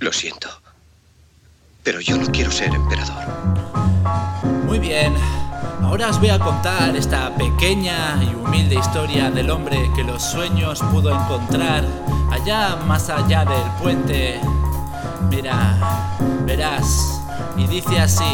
Lo siento, pero yo no quiero ser emperador. Muy bien, ahora os voy a contar esta pequeña y humilde historia del hombre que los sueños pudo encontrar allá más allá del puente. Mira, verás, y dice así,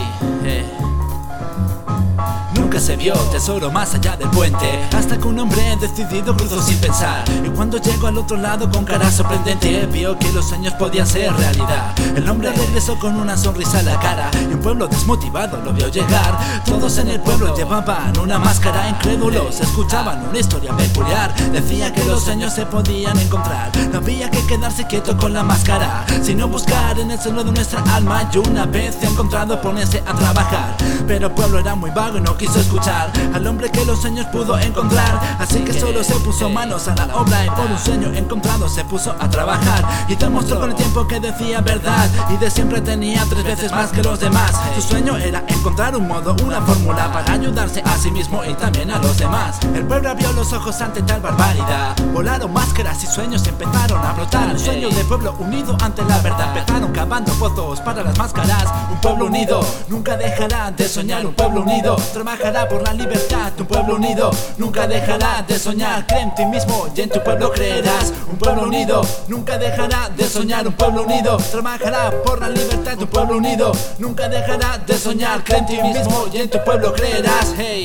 Nunca se vio tesoro más allá del puente, hasta que un hombre decidido cruzó sin pensar. Y cuando llegó al otro lado con cara sorprendente, vio que los sueños podían ser realidad. El hombre regresó con una sonrisa en la cara, y un pueblo desmotivado lo vio llegar. Todos en el pueblo llevaban una máscara, incrédulos escuchaban una historia peculiar. Decía que los sueños se podían encontrar, no había que quedarse quieto con la máscara, sino buscar en el seno de nuestra alma. Y una vez encontrado ponerse a trabajar, pero el pueblo era muy vago y no quiso escuchar al hombre que los sueños pudo encontrar. Así que solo se puso manos a la obra, y por un sueño encontrado se puso a trabajar. Y demostró con el tiempo que decía verdad, y de siempre tenía 3 veces más que los demás. Su sueño era encontrar un modo, una fórmula para ayudarse a sí mismo y también a los demás. El pueblo abrió los ojos ante tal barbaridad, volaron máscaras y sueños empezaron a brotar. Un sueño de pueblo unido ante la verdad, empezaron cavando pozos para las máscaras. Un pueblo unido nunca dejará de soñar, un pueblo unido trabajará por la libertad. Un pueblo unido nunca dejará de soñar, cree en ti mismo y en tu pueblo creerás. Un pueblo unido nunca dejará de soñar, un pueblo unido trabajará por la libertad. Un pueblo unido nunca dejará de soñar, cree en ti mismo y en tu pueblo creerás. Hey.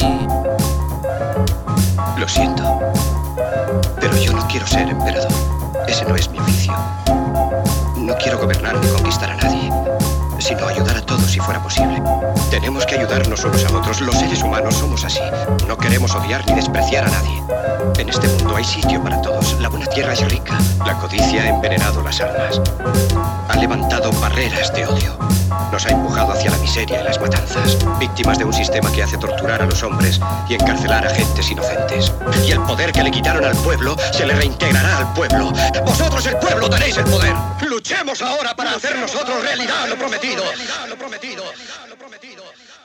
Lo siento, pero yo no quiero ser emperador. Ese no es mi oficio. No quiero gobernar ni conquistar a nadie, sino ayudar a todos si fuera posible. Tenemos que ayudarnos unos a otros. Los seres humanos somos así. No queremos odiar ni despreciar a nadie. En este mundo hay sitio para todos. La buena tierra es rica. La codicia ha envenenado las almas. Ha levantado barreras de odio. Nos ha empujado hacia la miseria y las matanzas. Víctimas de un sistema que hace torturar a los hombres y encarcelar a gentes inocentes. Y el poder que le quitaron al pueblo se le reintegrará al pueblo. Vosotros, el pueblo, tenéis el poder. Luchemos ahora para hacer nosotros realidad lo prometido. Lo prometido.